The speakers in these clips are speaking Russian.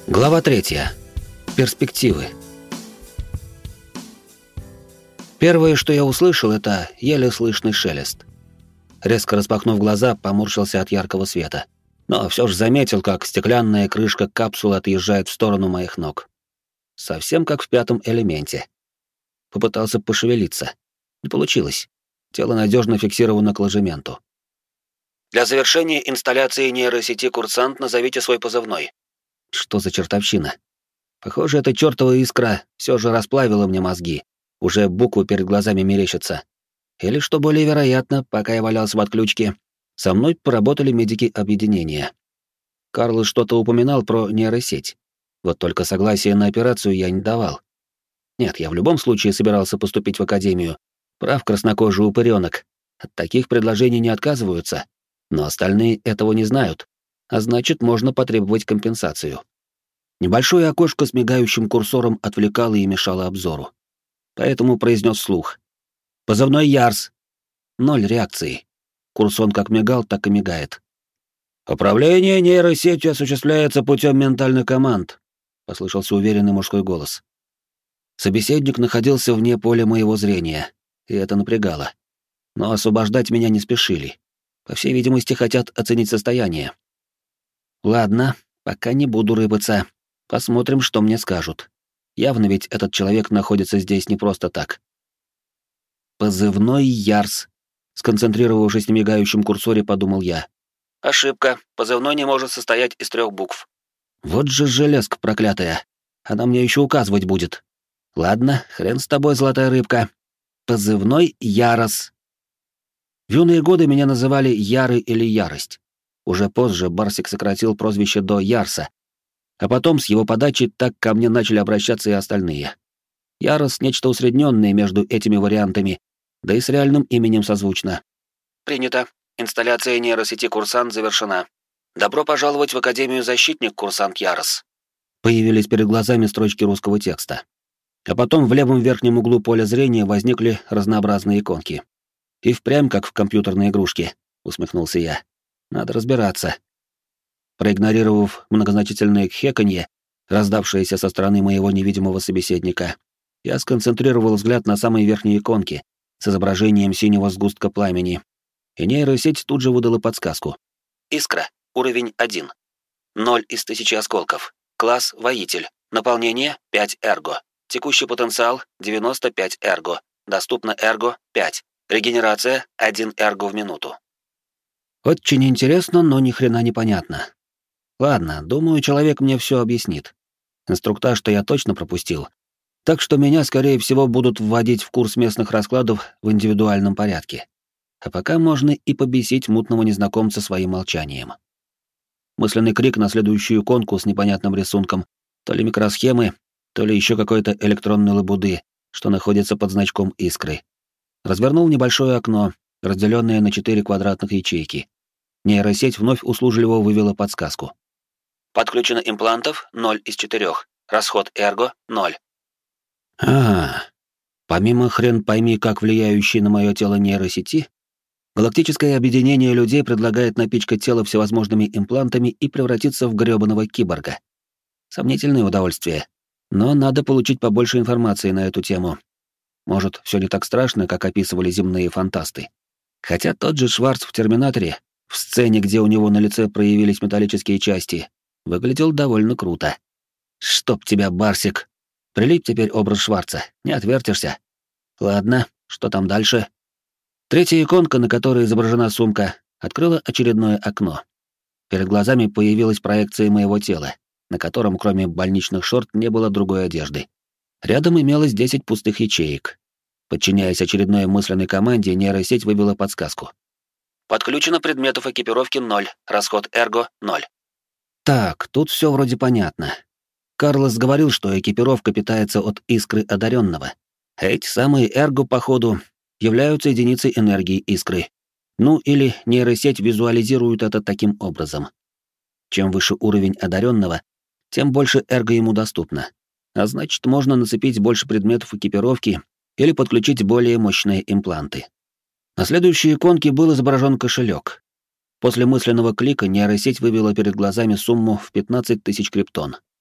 Глава 3. Перспективы. Первое, что я услышал, это еле слышный шелест. Резко распахнув глаза, поморщился от яркого света. Но все же заметил, как стеклянная крышка капсулы отъезжает в сторону моих ног. Совсем как в «Пятом элементе». Попытался пошевелиться. Не получилось. Тело надежно фиксировано к ложементу. Для завершения инсталляции нейросети «Курсант» назовите свой позывной. Что за чертовщина? Похоже, эта чертова искра все же расплавила мне мозги. Уже буквы перед глазами мерещатся. Или, что более вероятно, пока я валялся в отключке, со мной поработали медики объединения. Карл что-то упоминал про нейросеть. Вот только согласия на операцию я не давал. Нет, я в любом случае собирался поступить в академию. Прав краснокожий упырёнок. От таких предложений не отказываются. Но остальные этого не знают. А значит, можно потребовать компенсацию. Небольшое окошко с мигающим курсором отвлекало и мешало обзору. Поэтому произнес вслух. «Позывной Ярс». 0 реакции. Курсор как мигал, так и мигает. «Управление нейросетью осуществляется путем ментальных команд», — послышался уверенный мужской голос. Собеседник находился вне поля моего зрения, и это напрягало. Но освобождать меня не спешили. По всей видимости, хотят оценить состояние. Ладно, пока не буду рыпаться. Посмотрим, что мне скажут. Явно ведь этот человек находится здесь не просто так. Позывной Ярс. Сконцентрировавшись на мигающем курсоре, подумал я. Ошибка. Позывной не может состоять из 3 букв. Вот же железка проклятая. Она мне еще указывать будет. Ладно, хрен с тобой, золотая рыбка. Позывной Ярос. В юные годы меня называли Яры или Ярость. Уже позже Барсик сократил прозвище до Ярса, а потом с его подачи так ко мне начали обращаться и остальные. Ярос — нечто усредненное между этими вариантами, да и с реальным именем созвучно. Принято. Инсталляция нейросети «Курсант» завершена. Добро пожаловать в Академию защитник, курсант Ярос. Появились перед глазами строчки русского текста. А потом в левом верхнем углу поля зрения возникли разнообразные иконки. И впрямь, как в компьютерной игрушке, усмехнулся я. Надо разбираться. Проигнорировав многозначительное кхеканье, раздавшееся со стороны моего невидимого собеседника, я сконцентрировал взгляд на самой верхней иконке с изображением синего сгустка пламени, и нейросеть тут же выдала подсказку. Искра. Уровень 1. 0 из 1000 осколков. Класс «Воитель». Наполнение 5 эрго. Текущий потенциал 95 эрго. Доступно эрго 5. Регенерация 1 эрго в минуту. Очень интересно, но ни хрена не понятно. Ладно, думаю, человек мне все объяснит. Инструктаж-то я точно пропустил. Так что меня, скорее всего, будут вводить в курс местных раскладов в индивидуальном порядке. А пока можно и побесить мутного незнакомца своим молчанием. Мысленный крик на следующую иконку с непонятным рисунком, то ли микросхемы, то ли еще какой-то электронной лабуды, что находится под значком искры. Развернул небольшое окно, разделенное на 4 квадратных ячейки. Нейросеть вновь услужливо вывела подсказку. Подключено имплантов 0 из 4. Расход эрго 0. Помимо хрен пойми, как влияющей на мое тело нейросети, галактическое объединение людей предлагает напичкать тело всевозможными имплантами и превратиться в грёбаного киборга. Сомнительное удовольствие. Но надо получить побольше информации на эту тему. Может, все не так страшно, как описывали земные фантасты. Хотя тот же Шварц в «Терминаторе», в сцене, где у него на лице проявились металлические части, выглядел довольно круто. Чтоб тебя, Барсик! Прилип теперь образ Шварца, не отвертишься. Ладно, что там дальше? Третья иконка, на которой изображена сумка, открыла очередное окно. Перед глазами появилась проекция моего тела, на котором кроме больничных шорт не было другой одежды. Рядом имелось 10 пустых ячеек. Подчиняясь очередной мысленной команде, нейросеть вывела подсказку. Подключено предметов экипировки 0, расход эрго 0. Так, тут все вроде понятно. Карлос говорил, что экипировка питается от искры одаренного. Эти самые эрго, походу, являются единицей энергии искры. Ну или нейросеть визуализирует это таким образом. Чем выше уровень одаренного, тем больше эрго ему доступно. А значит, можно нацепить больше предметов экипировки или подключить более мощные импланты. На следующей иконке был изображен кошелек. После мысленного клика нейросеть вывела перед глазами сумму в 15 000 криптон.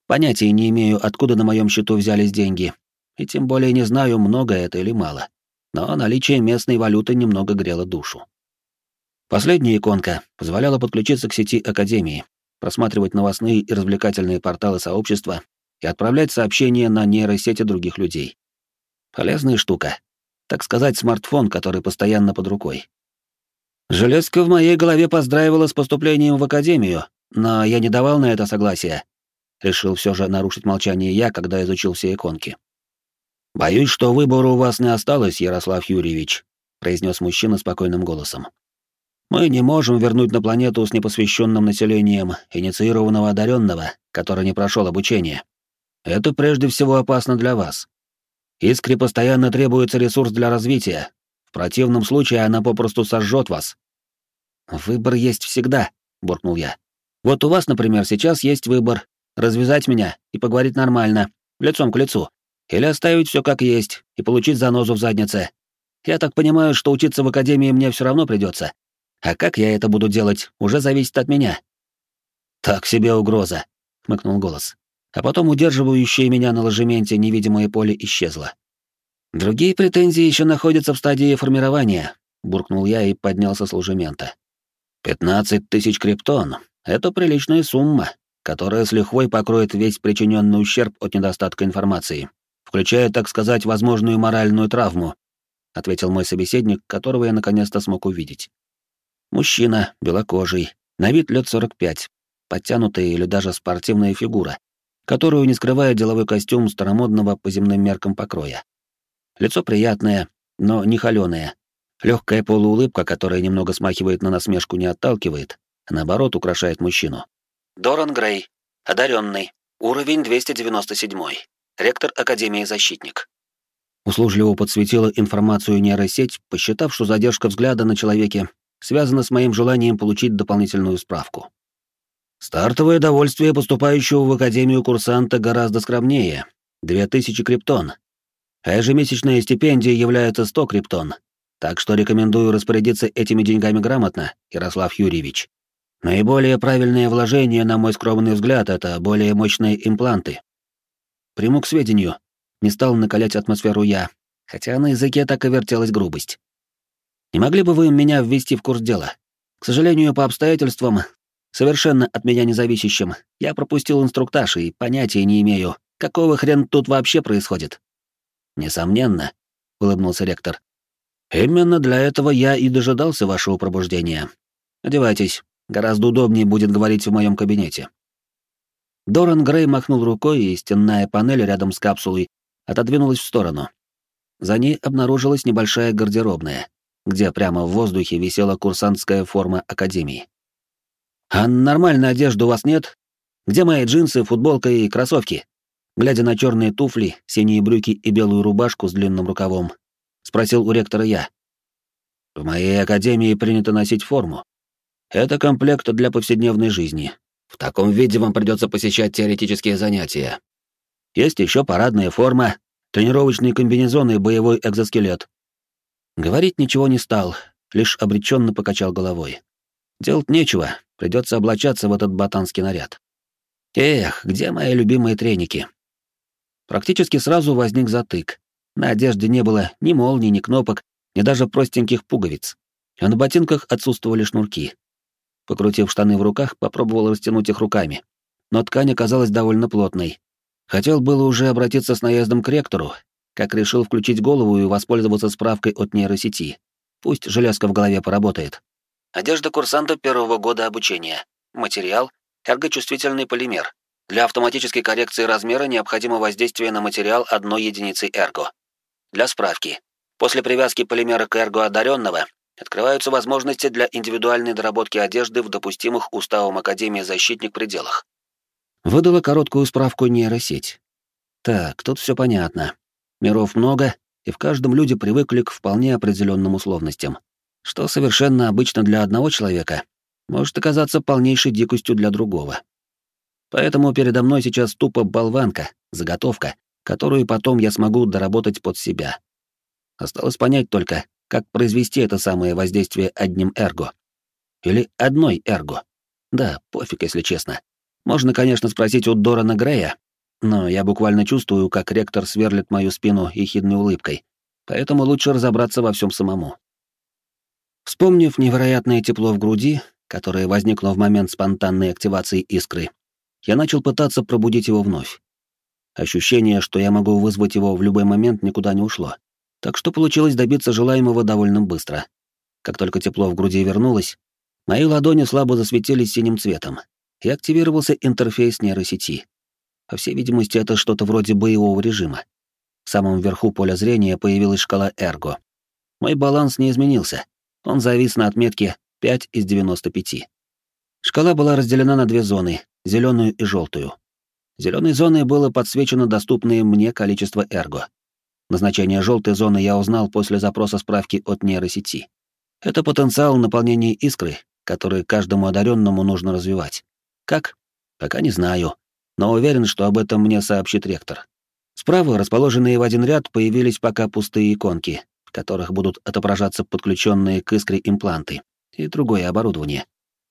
Понятия не имею, откуда на моем счету взялись деньги, и тем более не знаю, много это или мало. Но наличие местной валюты немного грело душу. Последняя иконка позволяла подключиться к сети Академии, просматривать новостные и развлекательные порталы сообщества и отправлять сообщения на нейросети других людей. Полезная штука. Так сказать, смартфон, который постоянно под рукой. Железка в моей голове поздравила с поступлением в Академию, но я не давал на это согласия. Решил все же нарушить молчание я, когда изучил все иконки. «Боюсь, что выбора у вас не осталось, Ярослав Юрьевич», — произнес мужчина спокойным голосом. «Мы не можем вернуть на планету с непосвященным населением инициированного одаренного, который не прошел обучение. Это прежде всего опасно для вас. Искре постоянно требуется ресурс для развития. В противном случае она попросту сожжет вас». «Выбор есть всегда», — буркнул я. «Вот у вас, например, сейчас есть выбор — развязать меня и поговорить нормально, лицом к лицу, или оставить все как есть и получить занозу в заднице. Я так понимаю, что учиться в Академии мне все равно придется. А как я это буду делать, уже зависит от меня». «Так себе угроза», — хмыкнул голос. А потом удерживающее меня на ложементе невидимое поле исчезло. «Другие претензии еще находятся в стадии формирования», — буркнул я и поднялся с ложемента. 15 000 криптон — это приличная сумма, которая с лихвой покроет весь причиненный ущерб от недостатка информации, включая, так сказать, возможную моральную травму», — ответил мой собеседник, которого я наконец-то смог увидеть. Мужчина, белокожий, на вид лет 45, подтянутая или даже спортивная фигура, которую не скрывает деловой костюм старомодного по земным меркам покроя. Лицо приятное, но не холёное. Легкая полуулыбка, которая немного смахивает на насмешку, не отталкивает, а наоборот украшает мужчину. Доран Грей, одаренный, уровень 297, ректор Академии Защитник. Услужливо подсветила информацию нейросеть, посчитав, что задержка взгляда на человеке связана с моим желанием получить дополнительную справку. Стартовое довольствие поступающего в Академию курсанта гораздо скромнее — 2000 криптон, а ежемесячная стипендия является 100 криптон, так что рекомендую распорядиться этими деньгами грамотно, Ярослав Юрьевич. Наиболее правильное вложение, на мой скромный взгляд, это более мощные импланты. Приму к сведению, не стал накалять атмосферу я, хотя на языке так и вертелась грубость. Не могли бы вы меня ввести в курс дела? К сожалению, по обстоятельствам, совершенно от меня независящим, я пропустил инструктаж и понятия не имею, какого хрен тут вообще происходит. Несомненно, улыбнулся ректор. Именно для этого я и дожидался вашего пробуждения. Одевайтесь, гораздо удобнее будет говорить в моем кабинете. Доран Грей махнул рукой, и стенная панель рядом с капсулой отодвинулась в сторону. За ней обнаружилась небольшая гардеробная, где прямо в воздухе висела курсантская форма Академии. «А нормальной одежды у вас нет? Где мои джинсы, футболка и кроссовки?» Глядя на черные туфли, синие брюки и белую рубашку с длинным рукавом, спросил у ректора я. «В моей Академии принято носить форму. Это комплект для повседневной жизни. В таком виде вам придется посещать теоретические занятия. Есть еще парадная форма, тренировочный комбинезон и боевой экзоскелет». Говорить ничего не стал, лишь обреченно покачал головой. Делать нечего, придется облачаться в этот ботанский наряд. Эх, где мои любимые треники? Практически сразу возник затык. На одежде не было ни молний, ни кнопок, ни даже простеньких пуговиц. А на ботинках отсутствовали шнурки. Покрутив штаны в руках, попробовал растянуть их руками. Но ткань оказалась довольно плотной. Хотел было уже обратиться с наездом к ректору, как решил включить голову и воспользоваться справкой от нейросети. Пусть железка в голове поработает. Одежда курсанта первого года обучения. Материал — эргочувствительный полимер. Для автоматической коррекции размера необходимо воздействие на материал 1 единицы эрго. Для справки. После привязки полимера к эрго одаренного открываются возможности для индивидуальной доработки одежды в допустимых уставом Академии Защитник пределах. Выдала короткую справку нейросеть. Так, тут все понятно. Миров много, и в каждом люди привыкли к вполне определенным условностям, что совершенно обычно для одного человека может оказаться полнейшей дикостью для другого. Поэтому передо мной сейчас тупо болванка, заготовка, которую потом я смогу доработать под себя. Осталось понять только, как произвести это самое воздействие одним эрго. Или одной эрго. Да, пофиг, если честно. Можно, конечно, спросить у Дорана Грея, но я буквально чувствую, как ректор сверлит мою спину ехидной улыбкой, поэтому лучше разобраться во всем самому. Вспомнив невероятное тепло в груди, которое возникло в момент спонтанной активации искры, я начал пытаться пробудить его вновь. Ощущение, что я могу вызвать его в любой момент, никуда не ушло. Так что получилось добиться желаемого довольно быстро. Как только тепло в груди вернулось, мои ладони слабо засветились синим цветом, и активировался интерфейс нейросети. По всей видимости, это что-то вроде боевого режима. В самом верху поля зрения появилась шкала Эрго. Мой баланс не изменился. Он завис на отметке 5 из 95. Шкала была разделена на две зоны — зеленую и желтую. Зеленой зоной было подсвечено доступное мне количество Эрго. Назначение желтой зоны я узнал после запроса справки от нейросети. Это потенциал наполнения искры, который каждому одаренному нужно развивать. Как? Пока не знаю, но уверен, что об этом мне сообщит ректор. Справа, расположенные в один ряд, появились пока пустые иконки, в которых будут отображаться подключенные к искре импланты и другое оборудование.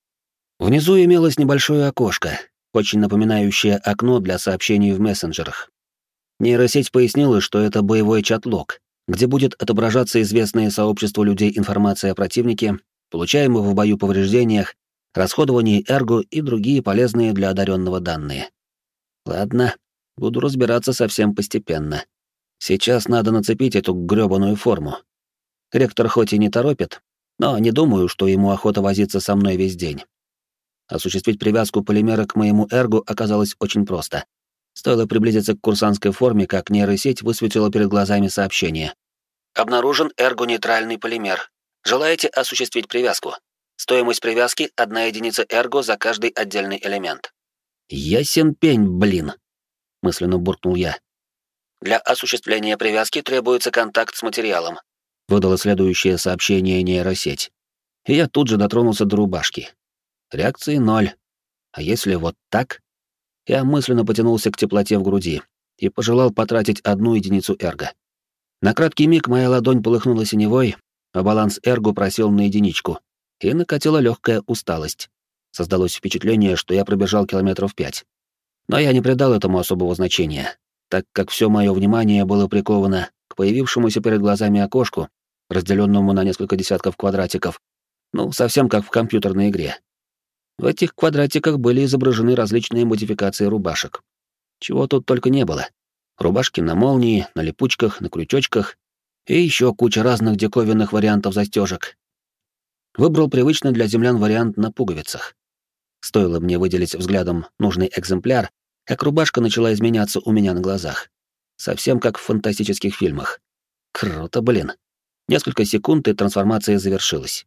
Внизу имелось небольшое окошко, очень напоминающее окно для сообщений в мессенджерах. Нейросеть пояснила, что это боевой чат-лог, где будет отображаться известное сообществу людей информация о противнике, получаемых в бою повреждениях, расходовании эрго и другие полезные для одаренного данные. Ладно, буду разбираться совсем постепенно. Сейчас надо нацепить эту грёбаную форму. Ректор хоть и не торопит, но не думаю, что ему охота возиться со мной весь день. Осуществить привязку полимера к моему эргу оказалось очень просто. Стоило приблизиться к курсантской форме, как нейросеть высветила перед глазами сообщение. «Обнаружен эрго-нейтральный полимер. Желаете осуществить привязку? Стоимость привязки — 1 единица эрго за каждый отдельный элемент». «Ясен пень, блин!» — мысленно буркнул я. «Для осуществления привязки требуется контакт с материалом», — выдало следующее сообщение нейросеть. И я тут же дотронулся до рубашки. Реакции 0. А если вот так? Я мысленно потянулся к теплоте в груди и пожелал потратить 1 единицу эрго. На краткий миг моя ладонь полыхнула синевой, а баланс эрго просел на единичку, и накатила легкая усталость. Создалось впечатление, что я пробежал километров 5. Но я не придал этому особого значения, так как все мое внимание было приковано к появившемуся перед глазами окошку, разделенному на несколько десятков квадратиков, совсем как в компьютерной игре. В этих квадратиках были изображены различные модификации рубашек. Чего тут только не было. Рубашки на молнии, на липучках, на крючочках и еще куча разных диковинных вариантов застежек. Выбрал привычный для землян вариант на пуговицах. Стоило мне выделить взглядом нужный экземпляр, как рубашка начала изменяться у меня на глазах. Совсем как в фантастических фильмах. Круто, блин. Несколько секунд, и трансформация завершилась.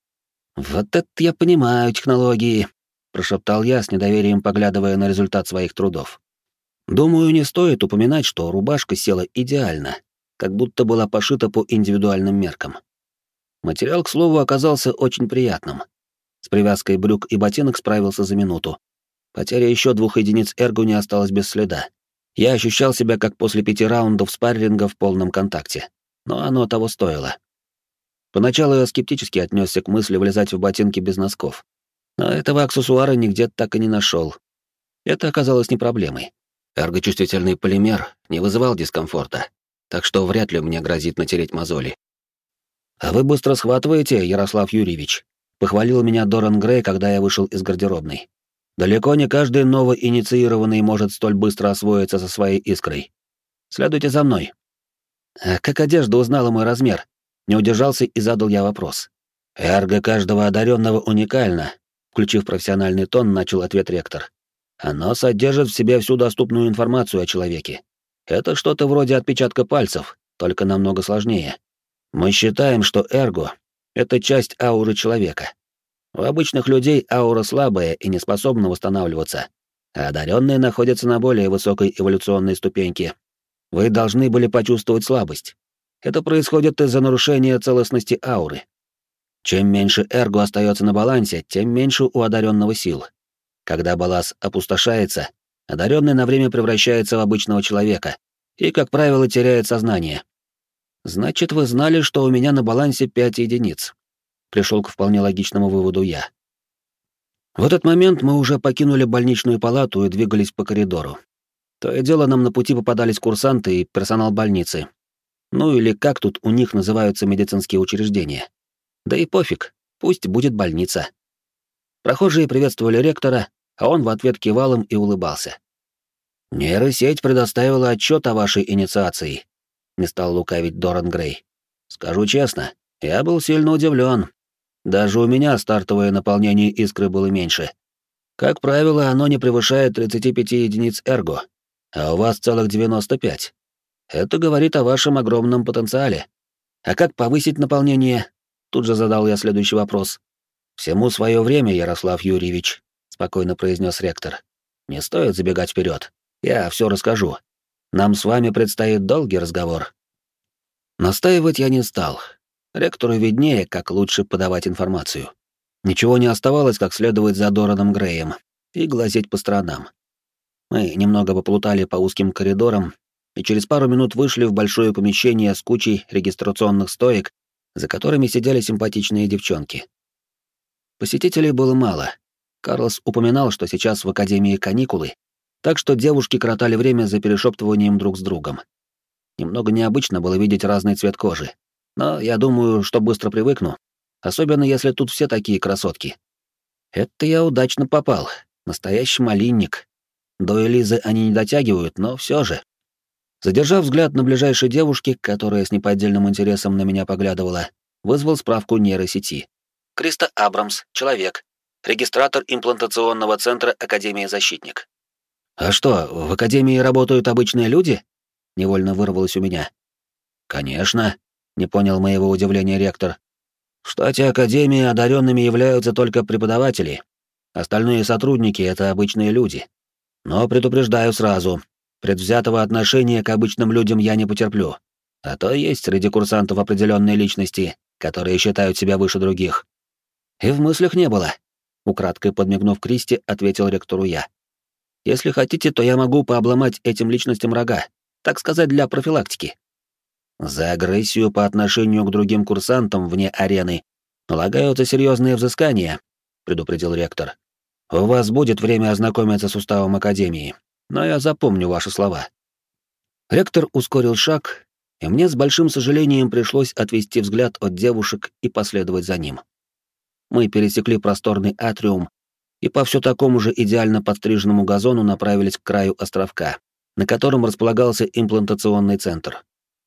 «Вот это я понимаю технологии», — прошептал я, с недоверием поглядывая на результат своих трудов. Думаю, не стоит упоминать, что рубашка села идеально, как будто была пошита по индивидуальным меркам. Материал, к слову, оказался очень приятным. С привязкой брюк и ботинок справился за минуту. Потеря еще 2 единиц эрго не осталась без следа. Я ощущал себя как после 5 раундов спарринга в полном контакте. Но оно того стоило. Поначалу я скептически отнесся к мысли влезать в ботинки без носков. Но этого аксессуара нигде так и не нашел. Это оказалось не проблемой. Эргочувствительный полимер не вызывал дискомфорта, так что вряд ли мне грозит натереть мозоли. «А вы быстро схватываете, Ярослав Юрьевич», — похвалил меня Доран Грей, когда я вышел из гардеробной. «Далеко не каждый новоинициированный может столь быстро освоиться со своей искрой. Следуйте за мной». «А как одежда узнала мой размер?» Не удержался и задал я вопрос. «Эрго каждого одаренного уникально», — включив профессиональный тон, начал ответ ректор. «Оно содержит в себе всю доступную информацию о человеке. Это что-то вроде отпечатка пальцев, только намного сложнее. Мы считаем, что эрго — это часть ауры человека. У обычных людей аура слабая и не способна восстанавливаться, а одаренные находятся на более высокой эволюционной ступеньке. Вы должны были почувствовать слабость. Это происходит из-за нарушения целостности ауры. Чем меньше эрго остается на балансе, тем меньше у одаренного сил. Когда баланс опустошается, одаренный на время превращается в обычного человека и, как правило, теряет сознание. Значит, вы знали, что у меня на балансе 5 единиц. Пришел к вполне логичному выводу я. В этот момент мы уже покинули больничную палату и двигались по коридору. То и дело нам на пути попадались курсанты и персонал больницы. Ну или как тут у них называются медицинские учреждения. Да и пофиг, пусть будет больница. Прохожие приветствовали ректора, а он в ответ кивал им и улыбался. «Нейросеть предоставила отчет о вашей инициации», — не стал лукавить Доран Грей. «Скажу честно, я был сильно удивлен. Даже у меня стартовое наполнение искры было меньше. Как правило, оно не превышает 35 единиц эрго, а у вас целых 95. Это говорит о вашем огромном потенциале. А как повысить наполнение?» Тут же задал я следующий вопрос. «Всему свое время, Ярослав Юрьевич», — спокойно произнес ректор. «Не стоит забегать вперед. Я все расскажу. Нам с вами предстоит долгий разговор». Настаивать я не стал. Ректору виднее, как лучше подавать информацию. Ничего не оставалось, как следовать за Дораном Греем и глазеть по сторонам. Мы немного поплутали по узким коридорам и через пару минут вышли в большое помещение с кучей регистрационных стоек, за которыми сидели симпатичные девчонки. Посетителей было мало. Карлос упоминал, что сейчас в Академии каникулы, так что девушки коротали время за перешептыванием друг с другом. Немного необычно было видеть разный цвет кожи, но я думаю, что быстро привыкну, особенно если тут все такие красотки. Это я удачно попал, настоящий малинник. До Элизы они не дотягивают, но все же. Задержав взгляд на ближайшей девушке, которая с неподдельным интересом на меня поглядывала, вызвал справку нейросети. Криста Абрамс, человек. Регистратор имплантационного центра Академии Защитник. «А что, в Академии работают обычные люди?» — невольно вырвалось у меня. «Конечно», — не понял моего удивления ректор. «В штате Академии одаренными являются только преподаватели. Остальные сотрудники — это обычные люди. Но предупреждаю сразу, предвзятого отношения к обычным людям я не потерплю. А то есть среди курсантов определенные личности, которые считают себя выше других». «И в мыслях не было», — украдкой подмигнув Кристи, ответил ректору я. «Если хотите, то я могу пообломать этим личностям рога, так сказать, для профилактики». «За агрессию по отношению к другим курсантам вне арены налагаются серьезные взыскания», — предупредил ректор. «У вас будет время ознакомиться с уставом Академии, но я запомню ваши слова». Ректор ускорил шаг, и мне с большим сожалением пришлось отвести взгляд от девушек и последовать за ним. Мы пересекли просторный атриум и по все такому же идеально подстриженному газону направились к краю островка, на котором располагался имплантационный центр.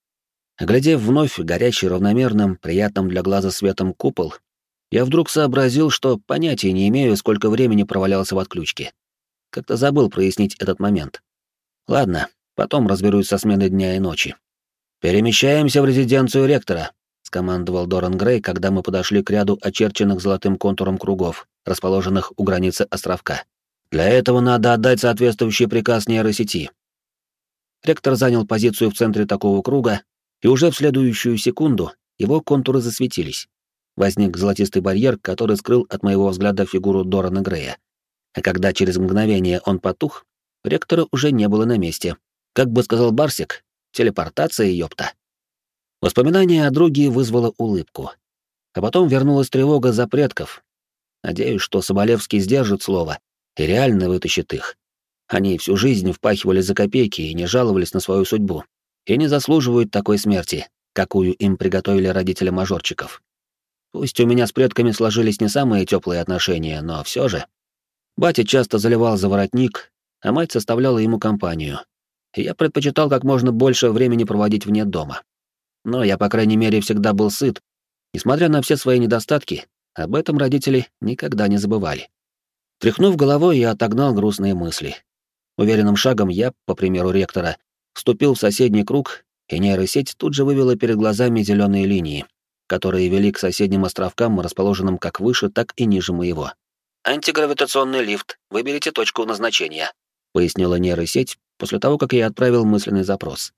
Глядев вновь горящий равномерным, приятным для глаза светом купол, я вдруг сообразил, что понятия не имею, сколько времени провалялся в отключке. Как-то забыл прояснить этот момент. Ладно, потом разберусь со сменой дня и ночи. «Перемещаемся в резиденцию ректора», — скомандовал Доран Грей, когда мы подошли к ряду очерченных золотым контуром кругов, расположенных у границы островка. «Для этого надо отдать соответствующий приказ нейросети». Ректор занял позицию в центре такого круга, и уже в следующую секунду его контуры засветились. Возник золотистый барьер, который скрыл от моего взгляда фигуру Дорана Грея. А когда через мгновение он потух, ректора уже не было на месте. Как бы сказал Барсик, телепортация, ёпта. Воспоминание о друге вызвало улыбку. А потом вернулась тревога за предков. Надеюсь, что Соболевский сдержит слово и реально вытащит их. Они всю жизнь впахивали за копейки и не жаловались на свою судьбу. И не заслуживают такой смерти, какую им приготовили родители мажорчиков. Пусть у меня с предками сложились не самые теплые отношения, но все же. Батя часто заливал за воротник, а мать составляла ему компанию. И я предпочитал как можно больше времени проводить вне дома. Но я, по крайней мере, всегда был сыт. Несмотря на все свои недостатки, об этом родители никогда не забывали. Тряхнув головой, я отогнал грустные мысли. Уверенным шагом я, по примеру ректора, вступил в соседний круг, и нейросеть тут же вывела перед глазами зеленые линии, которые вели к соседним островкам, расположенным как выше, так и ниже моего. «Антигравитационный лифт. Выберите точку назначения», — пояснила нейросеть после того, как я отправил мысленный запрос.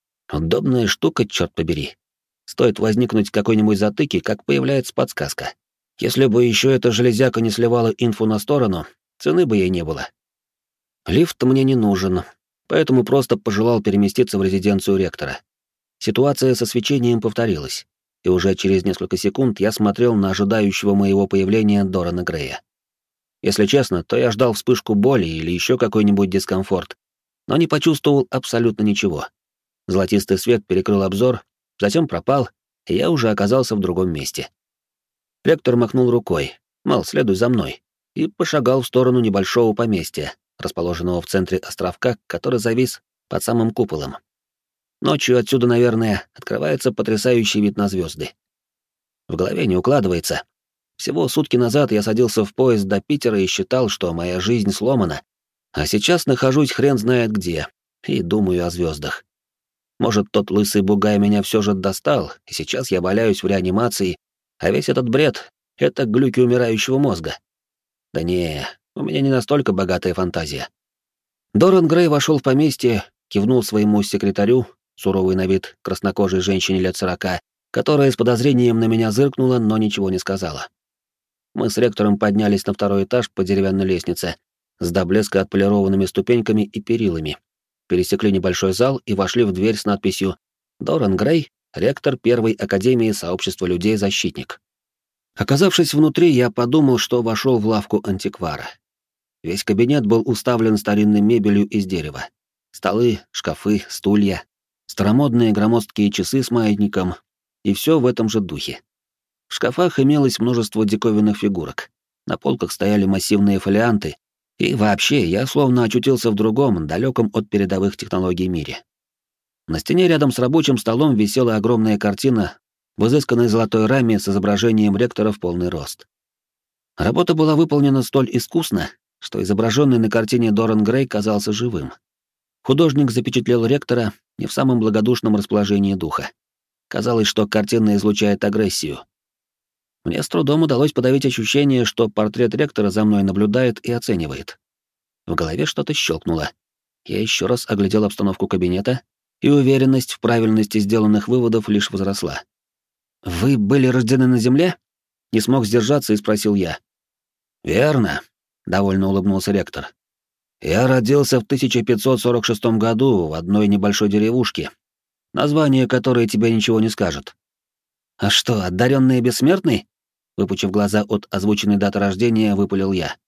Удобная штука, черт побери. Стоит возникнуть какой-нибудь затыки, как появляется подсказка. Если бы еще эта железяка не сливала инфу на сторону, цены бы ей не было. Лифт мне не нужен, поэтому просто пожелал переместиться в резиденцию ректора. Ситуация со свечением повторилась, и уже через несколько секунд я смотрел на ожидающего моего появления Дорана Грея. Если честно, то я ждал вспышку боли или еще какой-нибудь дискомфорт, но не почувствовал абсолютно ничего. Золотистый свет перекрыл обзор, затем пропал, и я уже оказался в другом месте. Ректор махнул рукой, мол, следуй за мной, и пошагал в сторону небольшого поместья, расположенного в центре островка, который завис под самым куполом. Ночью отсюда, наверное, открывается потрясающий вид на звезды. В голове не укладывается. Всего сутки назад я садился в поезд до Питера и считал, что моя жизнь сломана, а сейчас нахожусь хрен знает где и думаю о звездах. Может, тот лысый бугай меня все же достал, и сейчас я валяюсь в реанимации, а весь этот бред — это глюки умирающего мозга. Да не, у меня не настолько богатая фантазия. Доран Грей вошел в поместье, кивнул своему секретарю, суровый на вид краснокожей женщине лет 40, которая с подозрением на меня зыркнула, но ничего не сказала. Мы с ректором поднялись на второй этаж по деревянной лестнице с до блеска отполированными ступеньками и перилами, пересекли небольшой зал и вошли в дверь с надписью «Доран Грей, ректор Первой Академии Сообщества Людей-Защитник». Оказавшись внутри, я подумал, что вошел в лавку антиквара. Весь кабинет был уставлен старинной мебелью из дерева. Столы, шкафы, стулья, старомодные громоздкие часы с маятником, и все в этом же духе. В шкафах имелось множество диковинных фигурок. На полках стояли массивные фолианты, и вообще я словно очутился в другом, далеком от передовых технологий мире. На стене рядом с рабочим столом висела огромная картина в изысканной золотой раме с изображением ректора в полный рост. Работа была выполнена столь искусно, что изображенный на картине Доран Грей казался живым. Художник запечатлел ректора не в самом благодушном расположении духа. Казалось, что картина излучает агрессию. Мне с трудом удалось подавить ощущение, что портрет ректора за мной наблюдает и оценивает. В голове что-то щелкнуло. Я еще раз оглядел обстановку кабинета, и уверенность в правильности сделанных выводов лишь возросла. «Вы были рождены на Земле?» Не смог сдержаться и спросил я. «Верно», — довольно улыбнулся ректор. «Я родился в 1546 году в одной небольшой деревушке, название которой тебе ничего не скажет». «А что, одаренные бессмертный?» Выпучив глаза от озвученной даты рождения, выпалил я.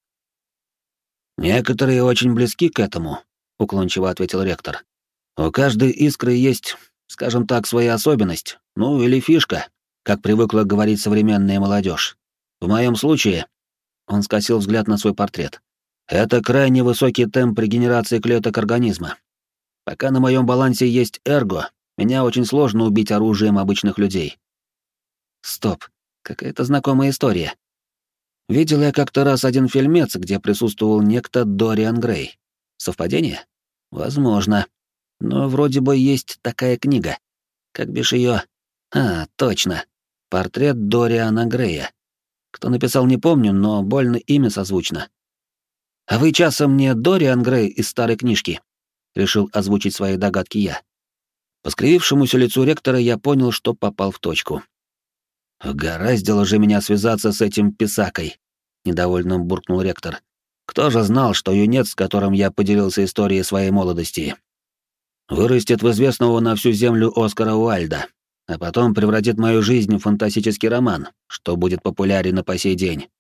«Некоторые очень близки к этому», — уклончиво ответил ректор. «У каждой искры есть, скажем так, своя особенность, ну или фишка, как привыкла говорить современная молодежь. В моем случае...» Он скосил взгляд на свой портрет. «Это крайне высокий темп регенерации клеток организма. Пока на моем балансе есть эрго, меня очень сложно убить оружием обычных людей». Стоп, какая-то знакомая история. Видел я как-то раз один фильмец, где присутствовал некто Дориан Грей. Совпадение? Возможно. Но вроде бы есть такая книга. Как бишь ее? А, точно. Портрет Дориана Грея. Кто написал, не помню, но больно имя созвучно. «А вы часом не Дориан Грей из старой книжки?» Решил озвучить свои догадки я. По скривившемуся лицу ректора я понял, что попал в точку. «Угораздило же меня связаться с этим писакой», — недовольно буркнул ректор. «Кто же знал, что юнец, с которым я поделился историей своей молодости, вырастет в известного на всю землю Оскара Уайльда, а потом превратит мою жизнь в фантастический роман, что будет популярен и по сей день.